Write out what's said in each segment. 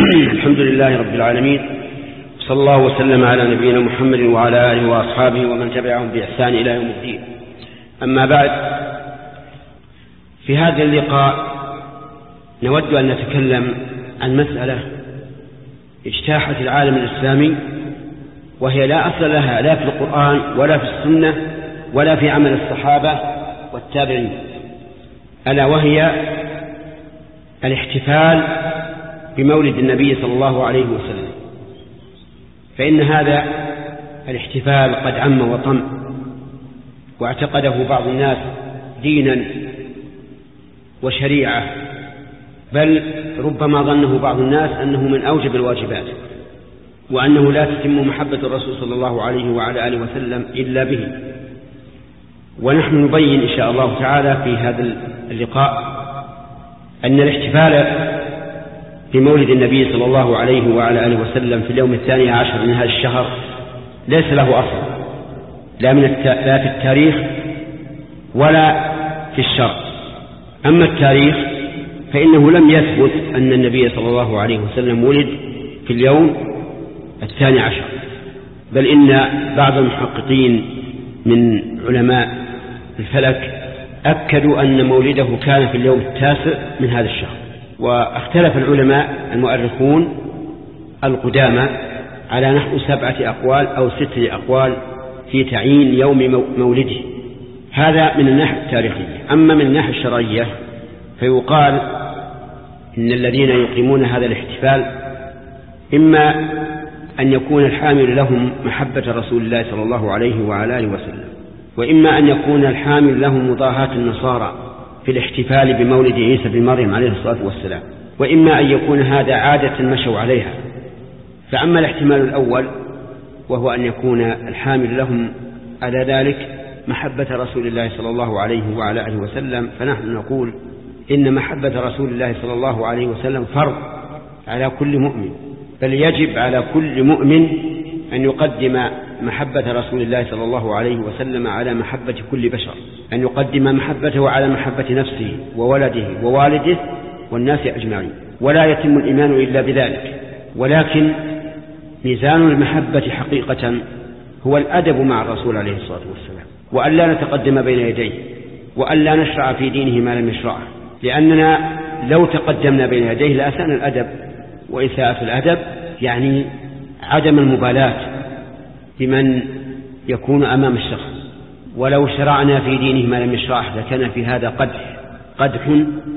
الحمد لله رب العالمين، صلى الله وسلم على نبينا محمد وعلى آله وأصحابه ومن تبعهم بإحسان إلى يوم الدين. أما بعد، في هذا اللقاء نود أن نتكلم عن مسألة اجتاحت العالم الإسلامي، وهي لا أصل لها لا في القرآن ولا في السنة ولا في عمل الصحابة والتابعين، ألا وهي الاحتفال بمولد النبي صلى الله عليه وسلم. فإن هذا الاحتفال قد عم وطم، واعتقده بعض الناس دينا وشريعة، بل ربما ظنه بعض الناس أنه من أوجب الواجبات، وأنه لا تتم محبة الرسول صلى الله عليه وعلى آله وسلم إلا به. ونحن نبين إن شاء الله تعالى في هذا اللقاء أن الاحتفال بمولد النبي صلى الله عليه وعلى آله وسلم في اليوم 12 من هذا الشهر ليس له أصل، لا في التاريخ ولا في الشرع. أما التاريخ فإنه لم يثبت أن النبي صلى الله عليه وسلم ولد في اليوم 12، بل إن بعض المحققين من علماء الفلك أكدوا أن مولده كان في اليوم 9 من هذا الشهر. واختلف العلماء المؤرخون القدامى على نحو 7 أقوال أو 6 أقوال في تعيين يوم مولده. هذا من الناحية التاريخية. أما من الناحية الشرعية فيقال إن الذين يقيمون هذا الاحتفال إما أن يكون الحامل لهم محبة رسول الله صلى الله عليه وعلى آله وسلم، وإما أن يكون الحامل لهم مضاهاة النصارى في الاحتفال بمولد عيسى بن مريم عليه الصلاة والسلام، وإما أن يكون هذا عادة مشوا عليها. فأما الاحتمال الأول وهو أن يكون الحامل لهم على ذلك محبة رسول الله صلى الله عليه وعلى آله وسلم، فنحن نقول إن محبة رسول الله صلى الله عليه وسلم فرض على كل مؤمن، بل يجب على كل مؤمن أن يقدم محبة رسول الله صلى الله عليه وسلم على محبة كل بشر، أن يقدم محبته على محبة نفسه وولده ووالده والناس أجمعين، ولا يتم الإيمان إلا بذلك. ولكن ميزان المحبة حقيقة هو الأدب مع الرسول عليه الصلاة والسلام، وأن لا نتقدم بين يديه، وأن لا نشرع في دينه ما لم يشرعه، لأننا لو تقدمنا بين يديه لأساءنا الأدب، وإساءة الأدب يعني عدم المبالاة بمن يكون أمام الشخص. ولو شرعنا في دينه ما لم يشرعه لكان في هذا قدح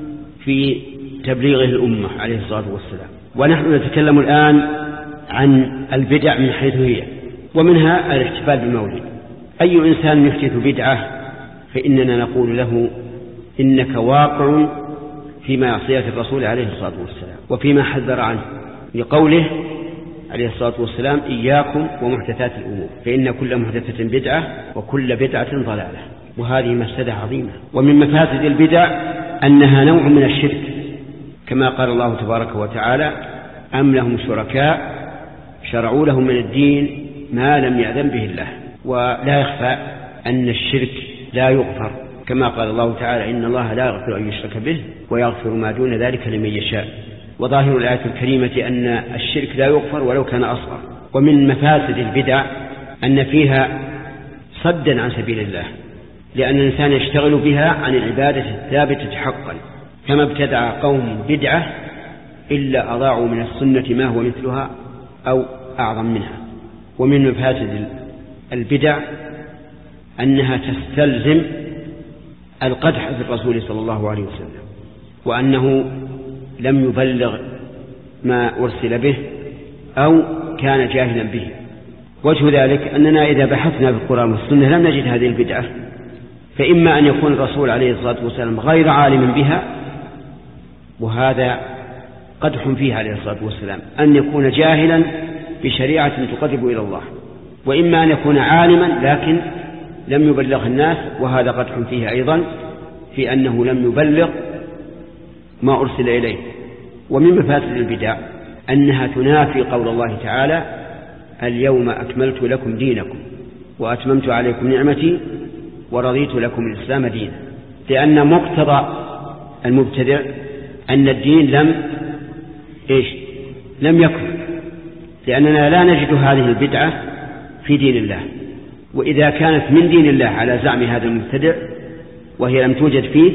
في تبليغه الأمة عليه الصلاة والسلام. ونحن نتكلم الآن عن البدع من حيث هي، ومنها الاحتفال بالمولد. أي إنسان يحدث بدعة فإننا نقول له إنك واقع في معصية الرسول عليه الصلاة والسلام وفيما حذر عنه، لقوله عليه الصلاة والسلام: إياكم ومحدثات الأمور فإن كل محدثة بدعة وكل بدعة ضلالة. وهذه مفسدة عظيمة. ومن مفاسد البدع أنها نوع من الشرك، كما قال الله تبارك وتعالى: أم لهم شركاء شرعوا لهم من الدين ما لم يأذن به الله. ولا يخفى أن الشرك لا يغفر، كما قال الله تعالى: إن الله لا يغفر أن يشرك به ويغفر ما دون ذلك لمن يشاء. وظاهر الآية الكريمة أن الشرك لا يغفر ولو كان أصغر. ومن مفاسد البدع أن فيها صدا عن سبيل الله، لأن الإنسان يشتغل بها عن العبادة الثابتة حقا، كما ابتدع قوم بدعة إلا أضاعوا من السنة ما هو مثلها أو أعظم منها. ومن مفاسد البدع أنها تستلزم القدح في الرسول صلى الله عليه وسلم، وأنه لم يبلغ ما أرسل به أو كان جاهلا به. وجه ذلك أننا إذا بحثنا في القرآن والسنة لم نجد هذه البدعة، فإما أن يكون الرسول عليه الصلاة والسلام غير عالم بها، وهذا قدح فيها عليه الصلاة والسلام، أن يكون جاهلا بشريعة تقرب إلى الله، وإما أن يكون عالما لكن لم يبلغ الناس، وهذا قدح فيها أيضا في أنه لم يبلغ ما أرسل إليه. ومن مفاسد البدع أنها تنافي قول الله تعالى: اليوم أكملت لكم دينكم وأتممت عليكم نعمتي ورضيت لكم الإسلام دينا، لأن مقتضى المبتدع أن الدين لم يكن، لأننا لا نجد هذه البدعة في دين الله. وإذا كانت من دين الله على زعم هذا المبتدع وهي لم توجد فيه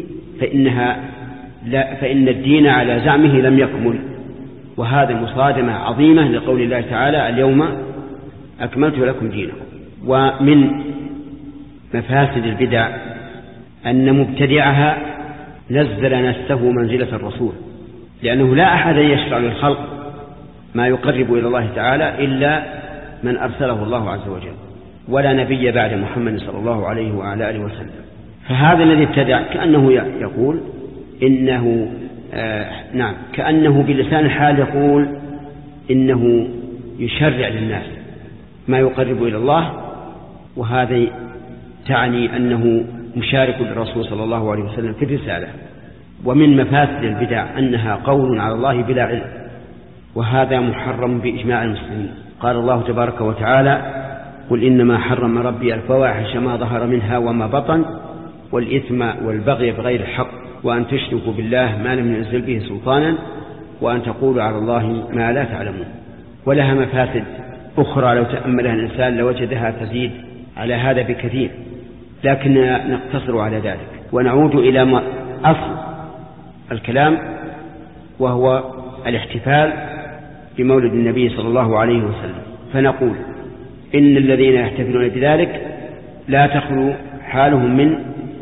فإن الدين على زعمه لم يكمل. وهذا مصادمة عظيمة لقول الله تعالى اليوم أكملت لكم دينكم. ومن مفاسد البدع أن مبتدعها نزل نفسه منزلة الرسول، لأنه لا أحد يشرع للخلق ما يقرب إلى الله تعالى إلا من أرسله الله عز وجل، ولا نبي بعد محمد صلى الله عليه وعلى آله وسلم. فهذا الذي ابتدع كأنه يقول إنه كأنه بلسان الحال يقول إنه يشرع للناس ما يقرب إلى الله، وهذا تعني أنه مشارك للرسول صلى الله عليه وسلم في الرسالة. ومن مفاسد البدع أنها قول على الله بلا علم، وهذا محرم بإجماع المسلمين. قال الله تبارك وتعالى قل إنما حرم ربي الفواحش ما ظهر منها وما بطن والإثم والبغي بغير الحق وأن تشركوا بالله ما لم ينزل به سلطانا وأن تقولوا على الله ما لا تعلمون. ولها مفاسد أخرى لو تأملها الإنسان لوجدها تزيد على هذا بكثير، لكن نقتصر على ذلك ونعود إلى أصل الكلام، وهو الاحتفال بمولد النبي صلى الله عليه وسلم. فنقول إن الذين يحتفلون بذلك لا تخلو حالهم من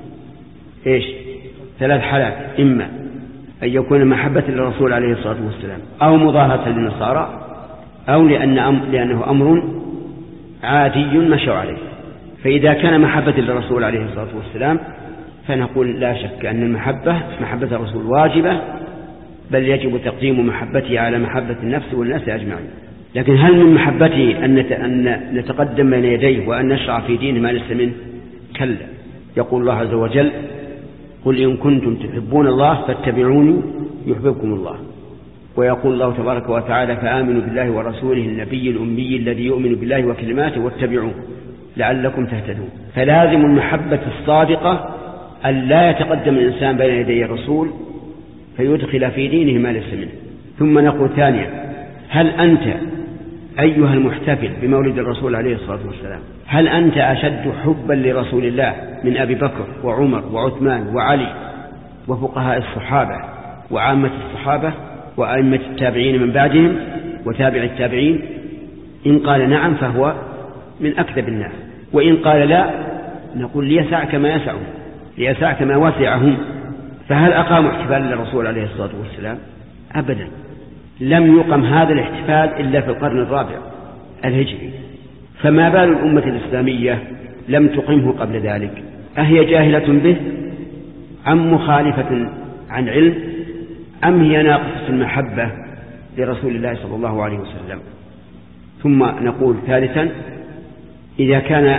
ثلاث حالات: إما أن يكون محبة للرسول عليه الصلاة والسلام، أو مضاهاة للنصارى، أو لأنه أمر عادي مشوا عليه. فإذا كان محبة للرسول عليه الصلاة والسلام فنقول لا شك أن محبة الرسول واجبة، بل يجب تقديم محبته على محبة النفس والناس أجمعين. لكن هل من محبته أن نتقدم بين يديه وأن نشرع في دينه ما ليس منه؟ كلا. يقول الله عز وجل قل إن كنتم تحبون الله فاتبعوني يحببكم الله. ويقول الله تبارك وتعالى فآمنوا بالله ورسوله النبي الأمي الذي يؤمن بالله وكلماته واتبعوه لعلكم تهتدون. فلازم المحبة الصادقة أن لا يتقدم الإنسان بين يدي الرسول فيدخل في دينه ما ليس منه. ثم نقول ثانيا: هل أنت أيها المحتفل بمولد الرسول عليه الصلاة والسلام هل أنت أشد حبا لرسول الله من أبي بكر وعمر وعثمان وعلي وفقهاء الصحابة وعامة الصحابة وأئمة التابعين من بعدهم وتابع التابعين؟ إن قال نعم فهو من أكذب الناس، وإن قال لا نقول ليسعك ما يسعهم، ليسعك ما وسعهم. فهل أقاموا احتفال للرسول عليه الصلاة والسلام؟ أبدا، لم يقم هذا الاحتفال إلا في القرن الرابع الهجري، فما بال الأمة الإسلامية لم تقمه قبل ذلك؟ أهي جاهلة به أم مخالفة عن علم أم هي ناقصة المحبة لرسول الله صلى الله عليه وسلم؟ ثم نقول ثالثا: إذا كان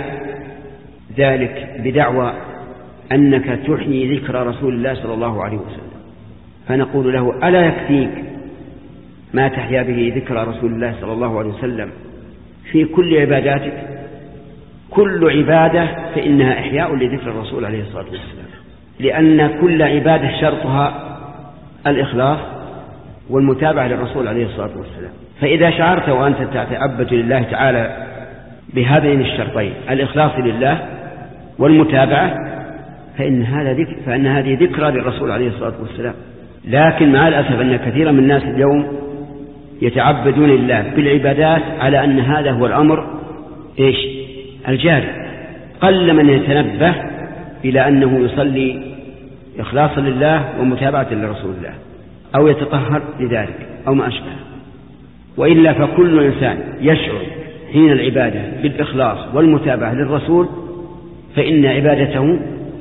ذلك بدعوى أنك تحيي ذكر رسول الله صلى الله عليه وسلم، فنقول له: ألا يكفيك ما تحيا به ذكر رسول الله صلى الله عليه وسلم في كل عباداتك؟ كل عبادة فإنها إحياء لذكر الرسول عليه الصلاة والسلام، لأن كل عبادة شرطها الإخلاص والمتابعة للرسول عليه الصلاة والسلام. فإذا شعرت وأنت تتعبد لله تعالى بهذين الشرطين الإخلاص لله والمتابعة فإن هذه ذكرى للرسول عليه الصلاة والسلام. لكن مع الأسف أن كثيرا من الناس اليوم يتعبدون لله بالعبادات على أن هذا هو الأمر الجاري. قل من يتنبه إلى أنه يصلي إخلاصا لله ومتابعة لرسول الله أو يتطهر لذلك أو ما أشبه. وإلا فكل إنسان يشعر حين العبادة بالإخلاص والمتابعة للرسول فإن عبادته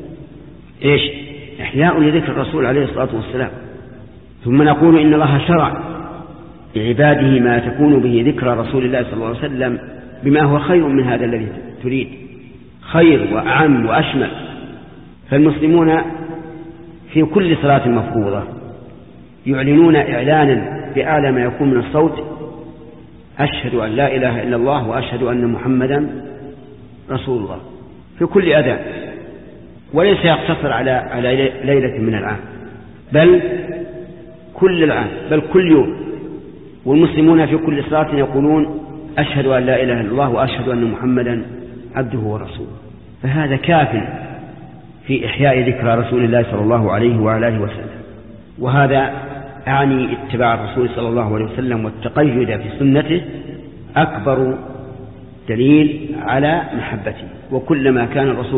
إحياء لذكر الرسول عليه الصلاة والسلام. ثم نقول إن الله شرع لعباده ما تكون به ذكر رسول الله صلى الله عليه وسلم بما هو خير من هذا الذي تريد، خير وأعم وأشمل. فالمسلمون في كل صلاة مفروضة يعلنون إعلانا بأعلى ما يكون من الصوت: أشهد أن لا إله إلا الله وأشهد أن محمدا رسول الله، في كل أذان، وليس يقتصر على ليلة من العام، بل كل العام، بل كل يوم والمسلمون في كل صلاة يقولون أشهد أن لا إله إلا الله وأشهد أن محمدا عبده ورسوله. فهذا كاف في إحياء ذكرى رسول الله صلى الله عليه وعلى آله وسلم. وهذا أعني اتباع الرسول صلى الله عليه وسلم والتقيد في سنته أكبر دليل على محبته. وكلما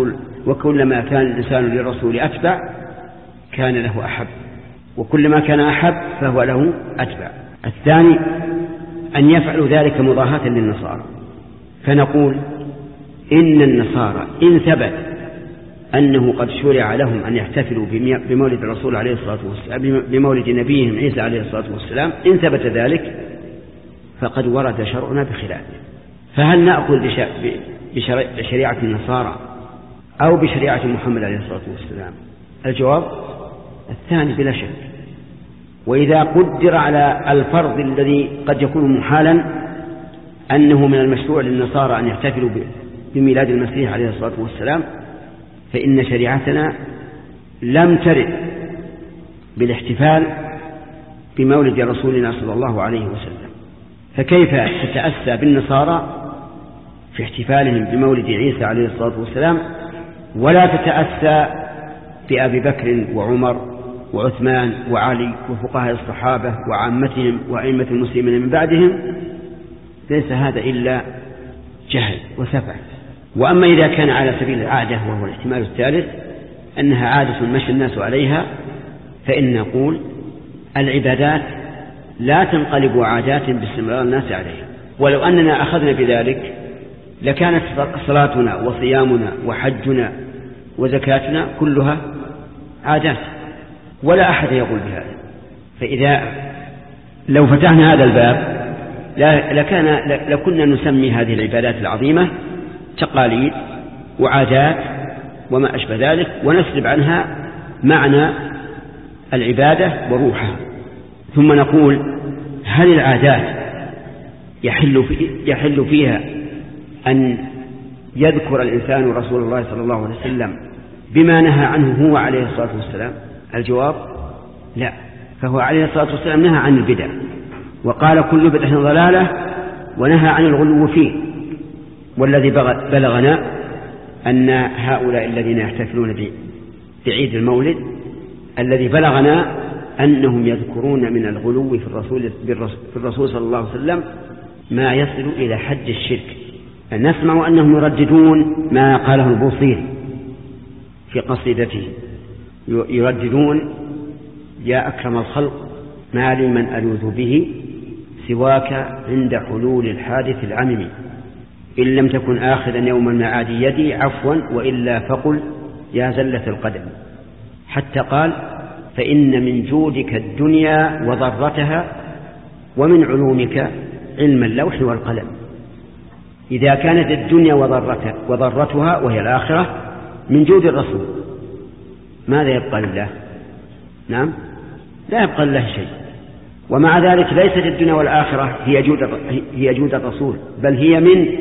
كان الإنسان للرسول أتبع كان له أحب، وكلما كان أحب فهو له أتبع. الثاني أن يفعلوا ذلك مضاهاة للنصارى، فنقول إن النصارى إن ثبت أنه قد شرع لهم أن يحتفلوا بمولد الرسول عليه الصلاة والسلام، بمولد نبيهم عيسى عليه الصلاة والسلام، إن ثبت ذلك فقد ورد شرعنا بخلافه. فهل نأخذ بشريعة النصارى أو بشريعة محمد عليه الصلاة والسلام؟ الجواب الثاني بلا شك. وإذا قدر على الفرض الذي قد يكون محالا أنه من المشروع للنصارى أن يحتفلوا بميلاد المسيح عليه الصلاة والسلام، فإن شريعتنا لم ترد بالاحتفال بمولد رسولنا صلى الله عليه وسلم. فكيف تتأسى بالنصارى في احتفالهم بمولد عيسى عليه الصلاة والسلام ولا تتأسى بأبي بكر وعمر وعثمان وعلي وفقهاء الصحابة وعامتهم وأئمة المسلمين من بعدهم؟ ليس هذا إلا جهل وسفه. وأما إذا كان على سبيل العادة وهو الاحتمال الثالث أنها عادة مشى الناس عليها، فإن نقول العبادات لا تنقلب عادات باستمرار الناس عليها. ولو أننا أخذنا بذلك لكانت صلاتنا وصيامنا وحجنا وزكاتنا كلها عادات، ولا أحد يقول بهذا. فإذا لو فتحنا هذا الباب لكنا نسمي هذه العبادات العظيمة تقاليد وعادات وما أشبه ذلك، ونسلب عنها معنى العبادة وروحها. ثم نقول هل العادات يحل فيها أن يذكر الإنسان رسول الله صلى الله عليه وسلم بما نهى عنه هو عليه الصلاة والسلام؟ الجواب لا. فهو عليه الصلاة والسلام نهى عن البدع وقال كل بدعة ضلالة ونهى عن الغلو فيه. والذي بلغنا أن هؤلاء الذين يحتفلون بعيد المولد الذي بلغنا أنهم يذكرون من الغلو في الرسول صلى الله عليه وسلم ما يصل إلى حد الشرك. نسمع أنهم يرددون ما قاله البوصيري في قصيدته، يرددون يا أكرم الخلق ما لي من ألوذ به سواك عند حلول الحادث العمم، إن لم تكن آخذا يوم المعاد يدي عفوا وإلا فقل يا زلة القدم. حتى قال فإن من جودك الدنيا وضرتها ومن علومك علم اللوح والقلم. إذا كانت الدنيا وضرتها وهي الآخرة من جود الرسول ماذا يبقى لله؟ نعم لا يبقى لله شيء. ومع ذلك ليست الدنيا والآخرة هي جود الرسول، بل هي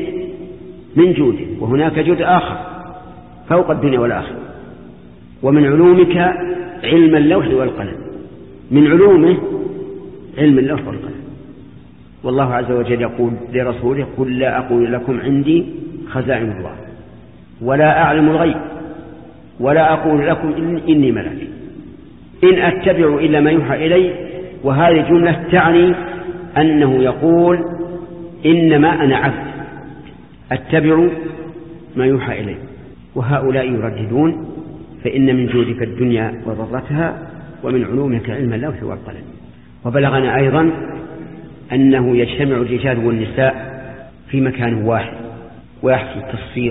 من جوده، وهناك جود آخر فوق الدنيا والآخرة. ومن علومك علم اللوح والقلم، من علومه علم اللوح والقلم. والله عز وجل يقول لرسوله قل لا أقول لكم عندي خزائن الله ولا أعلم الغيب ولا أقول لكم إني ملك إن أتبع إلا ما يوحى إلي. وهذه جملة تعني أنه يقول إنما أنا عبد أتبع ما يوحى إلي. وهؤلاء يرددون فإن من جودك الدنيا وضرتها ومن علومك علم اللوح والقلم. وبلغنا أيضا أنه يجتمع الرجال والنساء في مكان واحد ويحصل تصفيق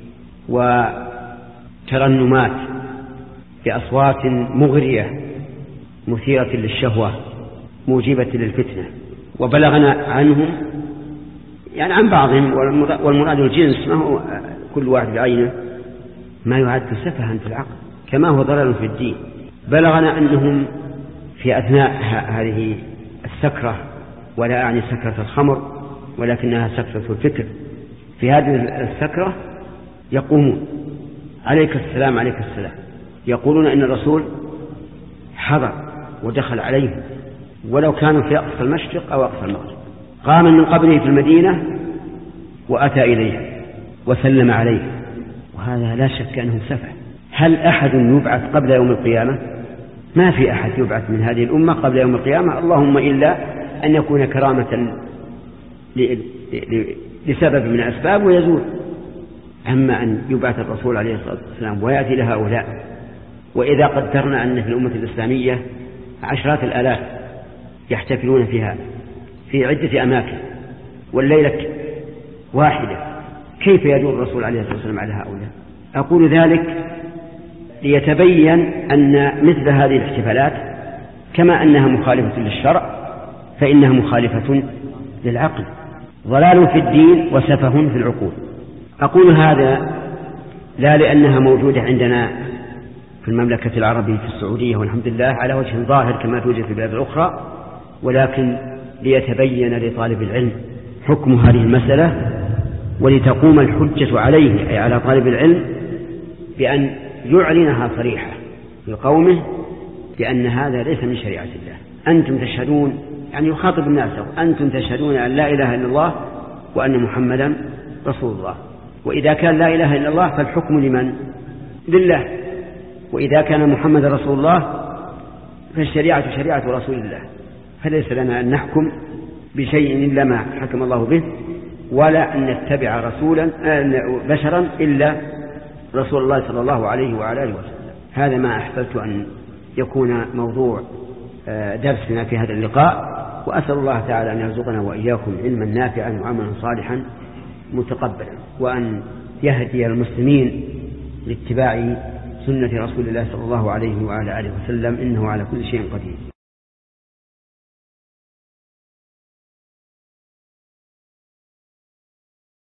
وترنمات بأصوات مغرية مثيرة للشهوة موجبة للفتنة. وبلغنا عنهم يعني عن بعضهم، والمراد الجنس ما هو كل واحد بعينه، ما يعد سفها في العقل كما هو ضلال في الدين. بلغنا أنهم في أثناء هذه السكرة، ولا أعني سكرة الخمر ولكنها سكرة الفكر، في هذه السكرة يقومون عليك السلام عليك السلام، يقولون إن الرسول حضر ودخل عليهم ولو كانوا في أقصى المشرق أو أقصى المغرب. قام من قبره في المدينة وأتى إليه وسلم عليه، وهذا لا شك أنه سفه. هل أحد يبعث قبل يوم القيامة؟ ما في أحد يبعث من هذه الأمة قبل يوم القيامة، اللهم إلا أن يكون كرامة لسبب من الأسباب ويزول. أما أن يبعث الرسول عليه الصلاة والسلام ويأتي لهؤلاء، وإذا قدرنا أن في الأمة الإسلامية عشرات الآلاف يحتفلون فيها في عدة أماكن والليلة واحدة، كيف يدور الرسول عليه الصلاة والسلام على هؤلاء؟ أقول ذلك ليتبين أن مثل هذه الاحتفالات كما أنها مخالفة للشرع فإنها مخالفة للعقل، ضلال في الدين وسفه في العقول. أقول هذا لا لأنها موجودة عندنا في المملكة العربية في السعودية والحمد لله على وجه ظاهر كما توجد في البلاد الأخرى، ولكن ليتبين لطالب العلم حكم هذه المسألة، ولتقوم الحجة عليه أي على طالب العلم بأن يعلنها صريحة لقومه بأن هذا ليس من شريعة الله. أنتم تشهدون، يعني يخاطب الناس، أنتم تشهدون أن لا إله إلا الله وأن محمدا رسول الله، وإذا كان لا إله إلا الله فالحكم لمن؟ لله، وإذا كان محمد رسول الله فالشريعة شريعة رسول الله، فليس لنا أن نحكم بشيء إلا ما حكم الله به، ولا أن نتبع رسولا بشرا إلا رسول الله صلى الله عليه وعلى آله وسلم. هذا ما أحببت أن يكون موضوع درسنا في هذا اللقاء، وأسأل الله تعالى أن يرزقنا وإياكم علما نافعا وعملا صالحا متقبلا، وأن يهدي المسلمين لاتباع سنة رسول الله صلى الله عليه وعلى آله وسلم، إنه على كل شيء قدير.